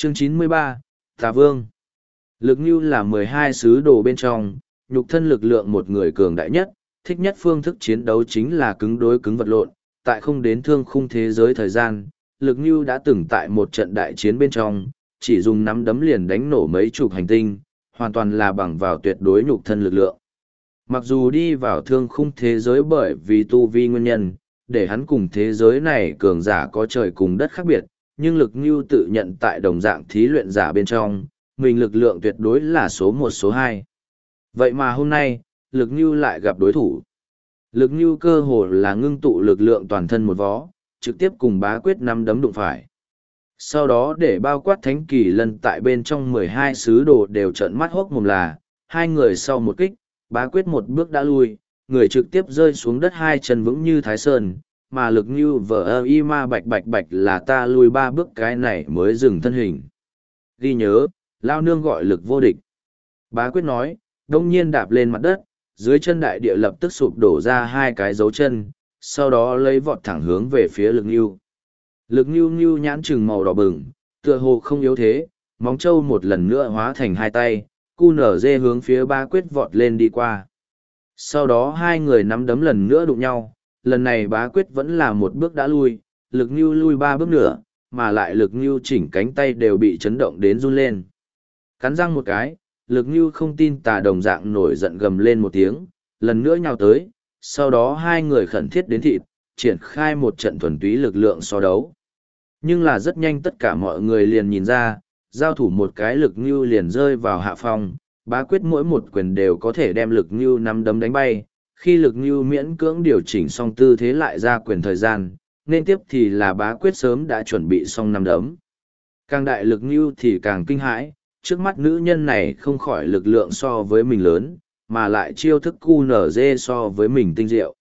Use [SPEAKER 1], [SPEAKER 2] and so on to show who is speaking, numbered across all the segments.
[SPEAKER 1] Chương 93, Tà Vương. Lực Ngưu là 12 sứ đồ bên trong, nhục thân lực lượng một người cường đại nhất, thích nhất phương thức chiến đấu chính là cứng đối cứng vật lộn. Tại không đến thương khung thế giới thời gian, Lực Ngưu đã từng tại một trận đại chiến bên trong, chỉ dùng nắm đấm liền đánh nổ mấy chục hành tinh, hoàn toàn là bằng vào tuyệt đối nhục thân lực lượng. Mặc dù đi vào thương khung thế giới bởi vì tu vi nguyên nhân, để hắn cùng thế giới này cường giả có trời cùng đất khác biệt, nhưng Lực Ngưu tự nhận tại đồng dạng thí luyện giả bên trong, mình lực lượng tuyệt đối là số một số hai. Vậy mà hôm nay, Lực Ngưu lại gặp đối thủ. Lực Ngưu cơ hồ là ngưng tụ lực lượng toàn thân một vó, trực tiếp cùng Bá Quyết nắm đấm đụng phải. Sau đó để bao quát Thánh Kỳ Lân tại bên trong 12 sứ đồ đều trợn mắt hốc mồm là, hai người sau một kích, Bá Quyết một bước đã lui, người trực tiếp rơi xuống đất hai chân vững như Thái Sơn, mà Lực Ngưu vờ y ma bạch bạch bạch là ta lui ba bước cái này mới dừng thân hình. Ghi nhớ, lao nương gọi lực vô địch. Bá Quyết nói, đông nhiên đạp lên mặt đất, dưới chân đại địa lập tức sụp đổ ra hai cái dấu chân, sau đó lấy vọt thẳng hướng về phía Lực Ngưu. Lực Ngưu Ngưu nhãn trừng màu đỏ bừng, tựa hồ không yếu thế, móng trâu một lần nữa hóa thành hai tay, cu nở dê hướng phía Bá Quyết vọt lên đi qua. Sau đó hai người nắm đấm lần nữa đụng nhau, lần này Bá Quyết vẫn là một bước đã lui, Lực Ngưu lui ba bước nữa, mà lại Lực Ngưu chỉnh cánh tay đều bị chấn động đến run lên. Cắn răng một cái, Lực Ngưu không tin tà đồng dạng nổi giận gầm lên một tiếng, lần nữa nhào tới, sau đó hai người khẩn thiết đến thịt, triển khai một trận thuần túy lực lượng so đấu. Nhưng là rất nhanh tất cả mọi người liền nhìn ra, giao thủ một cái Lực Ngưu liền rơi vào hạ phong, Bá Quyết mỗi một quyền đều có thể đem Lực Ngưu nắm đấm đánh bay, khi Lực Ngưu miễn cưỡng điều chỉnh xong tư thế lại ra quyền thời gian, nên tiếp thì là Bá Quyết sớm đã chuẩn bị xong nắm đấm. Càng đại Lực Ngưu thì càng kinh hãi, trước mắt nữ nhân này không khỏi lực lượng so với mình lớn, mà lại chiêu thức cu nở dê so với mình tinh diệu.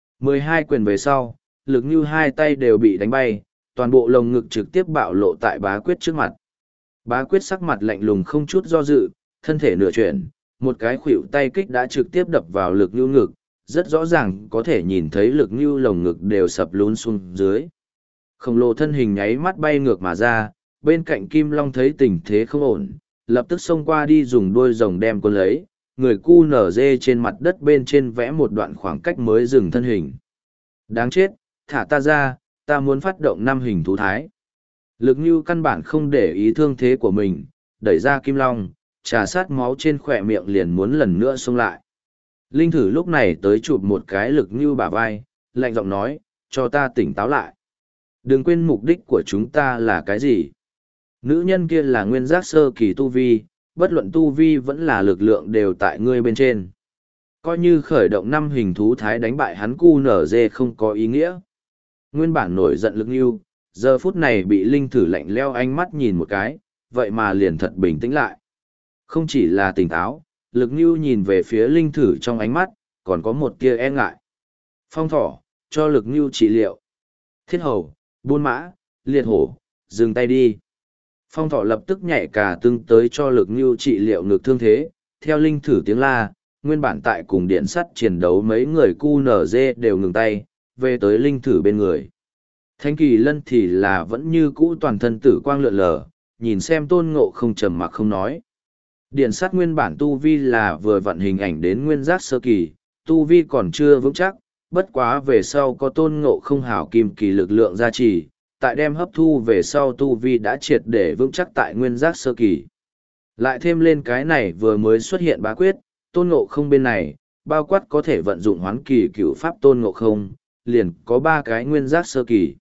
[SPEAKER 1] 12 quyền về sau, Lực Ngưu hai tay đều bị đánh bay, toàn bộ lồng ngực trực tiếp bạo lộ tại Bá Quyết trước mặt. Bá Quyết sắc mặt lạnh lùng không chút do dự, thân thể nửa chuyển, một cái khuỷu tay kích đã trực tiếp đập vào Lực Ngưu ngực, rất rõ ràng có thể nhìn thấy Lực Ngưu lồng ngực đều sập lún xuống dưới. Khổng lồ thân hình nháy mắt bay ngược mà ra, bên cạnh Kim Long thấy tình thế không ổn, lập tức xông qua đi dùng đuôi rồng đem quân lấy, người cu nở dê trên mặt đất bên trên vẽ một đoạn khoảng cách mới dừng thân hình. Đáng chết, thả ta ra, ta muốn phát động 5 hình thú thái. Lực Ngưu căn bản không để ý thương thế của mình, đẩy ra Kim Long, trà sát máu trên khỏe miệng liền muốn lần nữa xông lại. Linh Thử lúc này tới chụp một cái Lực Ngưu bả vai, lạnh giọng nói, cho ta tỉnh táo lại. Đừng quên mục đích của chúng ta là cái gì. Nữ nhân kia là nguyên giác sơ kỳ tu vi, bất luận tu vi vẫn là lực lượng đều tại ngươi bên trên. Coi như khởi động 5 hình thú thái đánh bại hắn cu nở dê không có ý nghĩa. Nguyên bản nổi giận Lực Ngưu, giờ phút này bị Linh Thử lạnh leo ánh mắt nhìn một cái, vậy mà liền thật bình tĩnh lại. Không chỉ là tỉnh táo, Lực Ngưu nhìn về phía Linh Thử trong ánh mắt, còn có một tia e ngại. Phong Thỏ, cho Lực Ngưu trị liệu. Thiết Hầu, Buôn Mã, Liệt Hổ, dừng tay đi. Phong Thỏ lập tức nhảy cả tương tới cho Lực Ngưu trị liệu ngực thương thế, theo Linh Thử tiếng la, nguyên bản tại cùng điện sắt chiến đấu mấy người cu nở dê đều ngừng tay, về tới Linh Thử bên người. Thánh Kỳ Lân thì là vẫn như cũ toàn thân tử quang lượn lờ, nhìn xem Tôn Ngộ không trầm mặc không nói. Điện sắt nguyên bản tu vi là vừa vặn hình ảnh đến nguyên giác sơ kỳ, tu vi còn chưa vững chắc, bất quá về sau có Tôn Ngộ không hảo kim kỳ lực lượng gia trì, tại đem hấp thu về sau tu vi đã triệt để vững chắc tại nguyên giác sơ kỳ. Lại thêm lên cái này vừa mới xuất hiện Bá Quyết, Tôn Ngộ không bên này, bao quát có thể vận dụng hoán kỳ cửu pháp Tôn Ngộ không, liền có 3 cái nguyên giác sơ kỳ.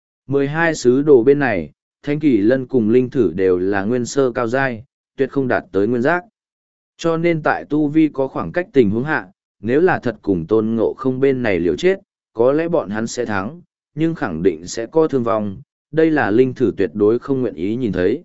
[SPEAKER 1] 12 sứ đồ bên này, Thánh Kỳ Lân cùng Linh Thử đều là nguyên sơ cao giai, tuyệt không đạt tới nguyên giác. Cho nên tại tu vi có khoảng cách tình huống hạ, nếu là thật cùng Tôn Ngộ không bên này liều chết, có lẽ bọn hắn sẽ thắng, nhưng khẳng định sẽ có thương vong, đây là Linh Thử tuyệt đối không nguyện ý nhìn thấy.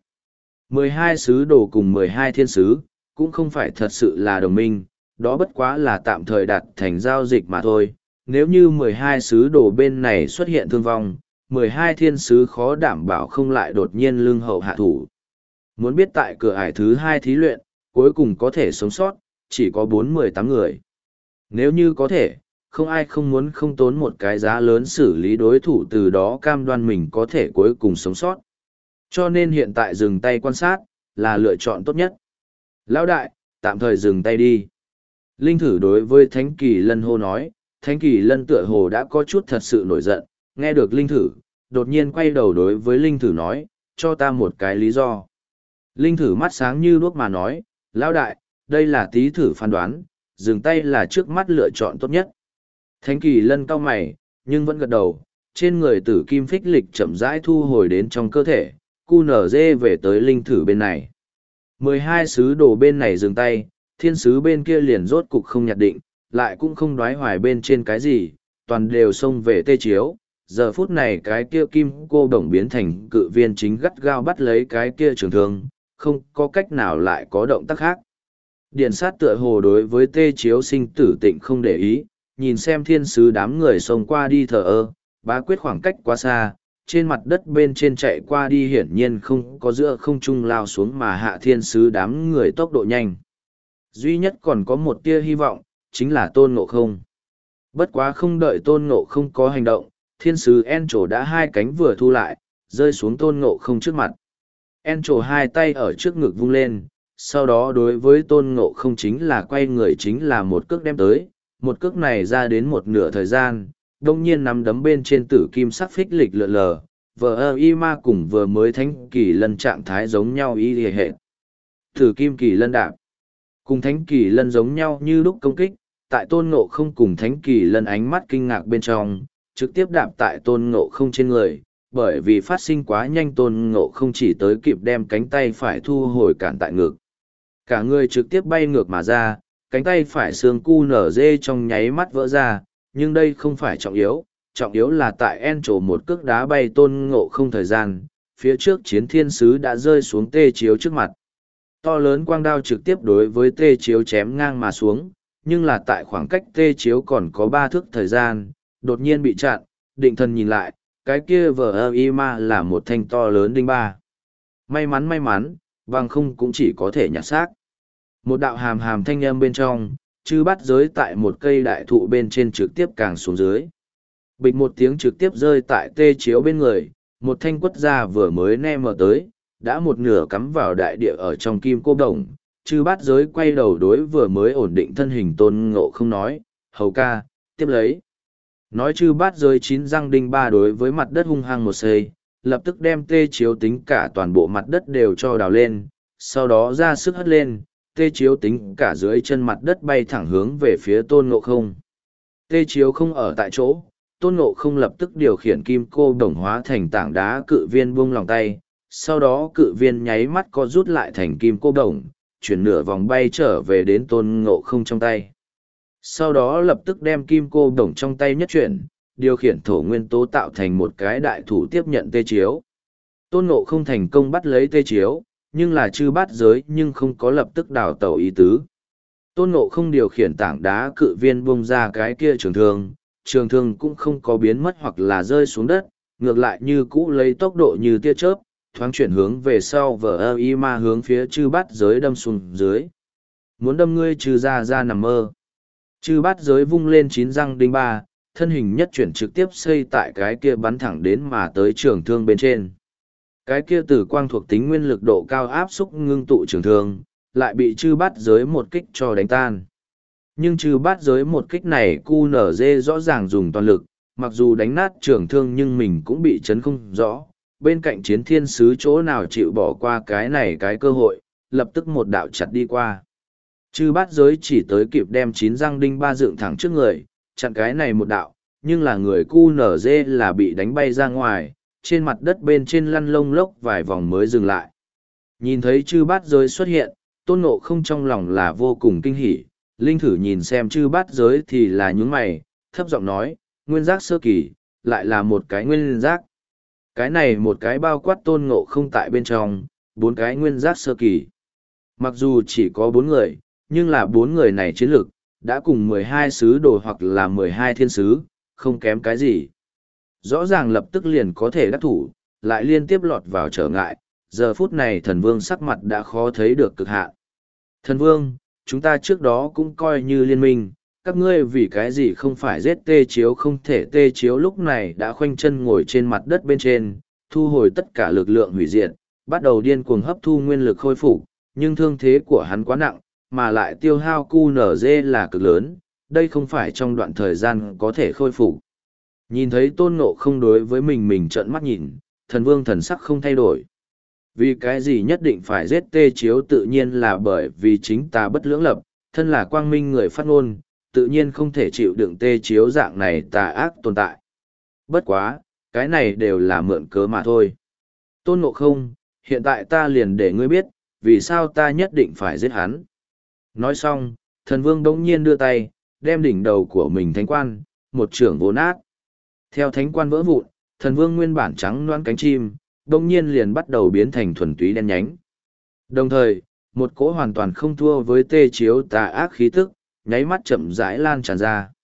[SPEAKER 1] 12 sứ đồ cùng 12 thiên sứ, cũng không phải thật sự là đồng minh, đó bất quá là tạm thời đạt thành giao dịch mà thôi. Nếu như 12 sứ đồ bên này xuất hiện thương vong, 12 thiên sứ khó đảm bảo không lại đột nhiên lương hậu hạ thủ. Muốn biết tại cửa ải thứ 2 thí luyện, cuối cùng có thể sống sót, chỉ có 4-18 người. Nếu như có thể, không ai không muốn không tốn một cái giá lớn xử lý đối thủ từ đó cam đoan mình có thể cuối cùng sống sót. Cho nên hiện tại dừng tay quan sát, là lựa chọn tốt nhất. Lão đại, tạm thời dừng tay đi. Linh thử đối với Thánh Kỳ Lân hô nói, Thánh Kỳ Lân tựa hồ đã có chút thật sự nổi giận, nghe được Linh thử, đột nhiên quay đầu đối với Linh thử nói, cho ta một cái lý do. Linh thử mắt sáng như đuốc mà nói, lão đại, đây là tí thử phán đoán, dừng tay là trước mắt lựa chọn tốt nhất. Thánh Kỳ Lân cau mày, nhưng vẫn gật đầu, trên người tử kim phích lịch chậm rãi thu hồi đến trong cơ thể, QNZ về tới Linh thử bên này. 12 sứ đồ bên này dừng tay, thiên sứ bên kia liền rốt cục không nhặt định, lại cũng không đoái hoài bên trên cái gì, toàn đều xông về tê chiếu. Giờ phút này cái kia kim cô đồng biến thành cự viên chính gắt gao bắt lấy cái kia trường thương, không có cách nào lại có động tác khác. Điện sát tựa hồ đối với tê chiếu sinh tử tịnh không để ý, nhìn xem thiên sứ đám người xông qua đi thờ ơ, bá quyết khoảng cách quá xa, trên mặt đất bên trên chạy qua đi hiển nhiên không có giữa không trung lao xuống mà hạ thiên sứ đám người tốc độ nhanh. Duy nhất còn có một tia hy vọng, chính là Tôn Ngộ Không. Bất quá không đợi Tôn Ngộ Không có hành động, thiên sứ En Trổ đã hai cánh vừa thu lại, rơi xuống Tôn Ngộ Không trước mặt. En Trổ hai tay ở trước ngực vung lên, sau đó đối với Tôn Ngộ Không chính là quay người chính là một cước đem tới, một cước này ra đến một nửa thời gian, đông nhiên nắm đấm bên trên tử kim sắc phích lịch lượn lờ, vờ y ma cùng vừa mới Thánh Kỳ Lân trạng thái giống nhau y hệt. Tử kim Kỳ Lân đạp cùng Thánh Kỳ Lân giống nhau như lúc công kích, tại Tôn Ngộ Không cùng Thánh Kỳ Lân ánh mắt kinh ngạc bên trong, trực tiếp đạp tại Tôn Ngộ Không trên người, bởi vì phát sinh quá nhanh Tôn Ngộ Không chỉ tới kịp đem cánh tay phải thu hồi cản tại ngực. Cả người trực tiếp bay ngược mà ra, cánh tay phải xương cu nở dê trong nháy mắt vỡ ra, nhưng đây không phải trọng yếu là tại En Trổ một cước đá bay Tôn Ngộ Không thời gian, phía trước chiến thiên sứ đã rơi xuống tê chiếu trước mặt. To lớn quang đao trực tiếp đối với tê chiếu chém ngang mà xuống, nhưng là tại khoảng cách tê chiếu còn có 3 thước thời gian, đột nhiên bị chặn, định thần nhìn lại, cái kia vờ y ma là một thanh to lớn đinh ba. May mắn, vàng không cũng chỉ có thể nhặt xác. Một đạo hàm hàm thanh âm bên trong, chư bắt giới tại một cây đại thụ bên trên trực tiếp càng xuống dưới. Bịch một tiếng trực tiếp rơi tại tê chiếu bên người, một thanh quất ra vừa mới ne mở tới, đã một nửa cắm vào đại địa ở trong kim cô đồng. Chư bát giới quay đầu đối vừa mới ổn định thân hình Tôn Ngộ Không nói, hầu ca, tiếp lấy. Nói chư bát giới 9 răng đinh ba đối với mặt đất hung hăng một xây, lập tức đem tê chiếu tính cả toàn bộ mặt đất đều cho đào lên, sau đó ra sức hất lên, tê chiếu tính cả dưới chân mặt đất bay thẳng hướng về phía Tôn Ngộ Không. Tê chiếu không ở tại chỗ, Tôn Ngộ Không lập tức điều khiển kim cô đồng hóa thành tảng đá cự viên buông lòng tay, sau đó cự viên nháy mắt co rút lại thành kim cô đồng, chuyển nửa vòng bay trở về đến Tôn Ngộ Không trong tay. Sau đó lập tức đem kim cô đồng trong tay nhất chuyển, điều khiển thổ nguyên tố tạo thành một cái đại thủ tiếp nhận tê chiếu. Tôn Ngộ Không thành công bắt lấy tê chiếu, nhưng là chư bát giới nhưng không có lập tức đào tẩu ý tứ. Tôn Ngộ Không điều khiển tảng đá cự viên bung ra cái kia trường thương cũng không có biến mất hoặc là rơi xuống đất, ngược lại như cũ lấy tốc độ như tia chớp, thoáng chuyển hướng về sau vờ y ma hướng phía chư bát giới đâm xuống dưới. Muốn đâm ngươi trừ ra nằm mơ. Chư bát giới vung lên 9 răng đinh ba, thân hình nhất chuyển trực tiếp xây tại cái kia bắn thẳng đến mà tới trường thương bên trên. Cái kia tử quang thuộc tính nguyên lực độ cao áp xúc ngưng tụ trường thương, lại bị chư bát giới một kích cho đánh tan. Nhưng chư bát giới một kích này QNZ rõ ràng dùng toàn lực, mặc dù đánh nát trường thương nhưng mình cũng bị chấn không rõ. Bên cạnh chiến thiên sứ chỗ nào chịu bỏ qua cái này cái cơ hội, lập tức một đạo chặt đi qua. Chư bát giới chỉ tới kịp đem 9 răng đinh ba dựng thẳng trước người, chặn cái này một đạo, nhưng là người QNZ là bị đánh bay ra ngoài, trên mặt đất bên trên lăn lông lốc vài vòng mới dừng lại. Nhìn thấy chư bát giới xuất hiện, Tôn Ngộ Không trong lòng là vô cùng kinh hỉ, Linh thử nhìn xem chư bát giới thì là nhướng mày, thấp giọng nói, nguyên giác sơ kỳ, lại là một cái nguyên giác. Cái này một cái bao quát Tôn Ngộ Không tại bên trong, 4 cái nguyên giác sơ kỳ. Mặc dù chỉ có 4 người, nhưng là 4 người này chiến lực, đã cùng 12 sứ đồ hoặc là 12 thiên sứ, không kém cái gì. Rõ ràng lập tức liền có thể đắc thủ, lại liên tiếp lọt vào trở ngại, giờ phút này thần vương sắc mặt đã khó thấy được cực hạn. Thần vương, chúng ta trước đó cũng coi như liên minh, các ngươi vì cái gì không phải giết tê chiếu không thể tê chiếu lúc này đã khoanh chân ngồi trên mặt đất bên trên, thu hồi tất cả lực lượng hủy diệt, bắt đầu điên cuồng hấp thu nguyên lực khôi phục, nhưng thương thế của hắn quá nặng, mà lại tiêu hao QNZ là cực lớn, đây không phải trong đoạn thời gian có thể khôi phục. Nhìn thấy Tôn Ngộ không đối với mình trợn mắt nhìn, thần vương thần sắc không thay đổi. Vì cái gì nhất định phải giết Tê Chiếu tự nhiên là bởi vì chính ta bất lưỡng lập, thân là quang minh người phát ngôn, tự nhiên không thể chịu đựng Tê Chiếu dạng này tà ác tồn tại. Bất quá, cái này đều là mượn cớ mà thôi. Tôn Ngộ không, hiện tại ta liền để ngươi biết, vì sao ta nhất định phải giết hắn. Nói xong, thần vương đống nhiên đưa tay, đem đỉnh đầu của mình thánh quan, một trưởng vỗ nát. Theo thánh quan vỡ vụn, thần vương nguyên bản trắng loãng cánh chim, đống nhiên liền bắt đầu biến thành thuần túy đen nhánh. Đồng thời, một cỗ hoàn toàn không thua với Tê Chiếu tà ác khí tức, nháy mắt chậm rãi lan tràn ra.